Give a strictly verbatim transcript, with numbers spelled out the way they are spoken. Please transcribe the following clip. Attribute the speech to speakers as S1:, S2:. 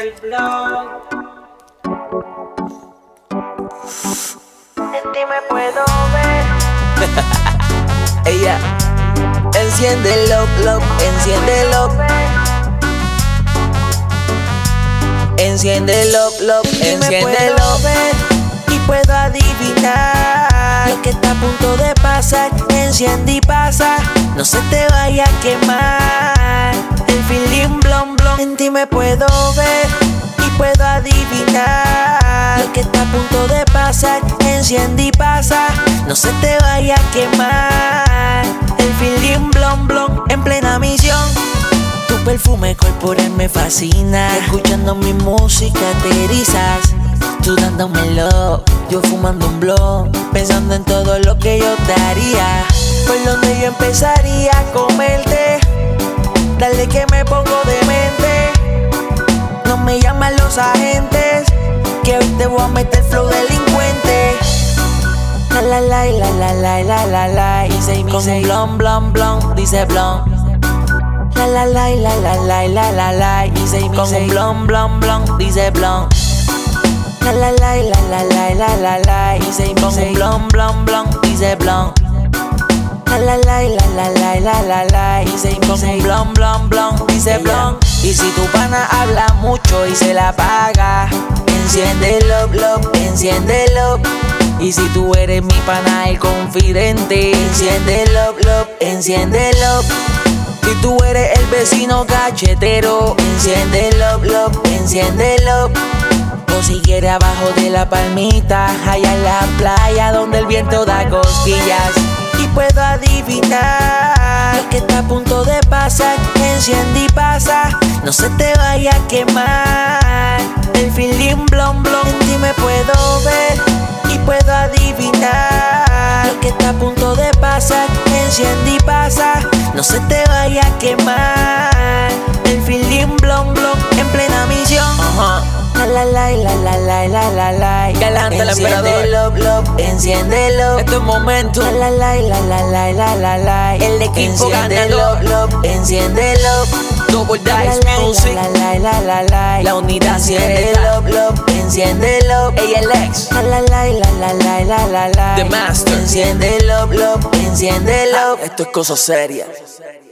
S1: el blog. En ti me puedo ver.
S2: Ella, enciéndelo, lo, enciéndelo. Enciéndelo, lo, enciéndelo.
S1: Y puedo adivinar lo que está a punto de pasar. Enciende y pasa, no se te vaya a quemar el feeling blon blon. En ti me puedo ver y puedo adivinar lo que está a punto de pasar. Enciende y pasa, no se te vaya a quemar el feeling blon blon. En plena misión, tu perfume corporal me fascina. Escuchando mi música te erizas, tú dándomelo, yo fumando un blon, pensando en todo lo que yo te haría. Por donde yo empezaría a comerte, dale que me pongo demente. No me llaman los agentes, que hoy te voy a meter flow delincuente. La la la la la la la la la. Dice con un blon blon blon, dice blon. La la la la la la la la la. Dice con un blon blon blon, dice blon. La la la la la la la la la. Dice con un blon blon blon, dice blon. La la la la la la la la la. Dice con un blon blon blon, dice blon. Y si tu pana habla mucho y se la paga, enciéndelo, lo, enciéndelo. Y si tú eres mi pana el confidente, enciéndelo, lo, enciéndelo. Si tú eres el vecino cachetero, enciéndelo, lo, enciéndelo. O si quieres abajo de la palmita, allá en la playa donde el viento da cosquillas. Y puedo adivinar lo que está a punto de pasar. Enciende y pasa, no se te vaya a quemar el feeling blon blon. En ti me puedo ver y puedo adivinar lo que está a punto de pasar. Enciende y pasa, no se te vaya a quemar el feeling blon blon. En plena misión, uh-huh. La la la la la la la la la.
S2: Galante el emperador.
S1: Enciéndelo, enciéndelo.
S2: Este es el momento.
S1: La la la la la la la la la.
S2: El equipo
S1: enciéndelo,
S2: ganador.
S1: Enciéndelo.
S2: Double Dice
S1: La
S2: Music.
S1: la la la la la.
S2: La unidad
S1: enciéndelo, lo, enciéndelo.
S2: A L X.
S1: La la la la la la la la la.
S2: The Master.
S1: Enciéndelo, lo, enciéndelo.
S2: Esto es cosa seria.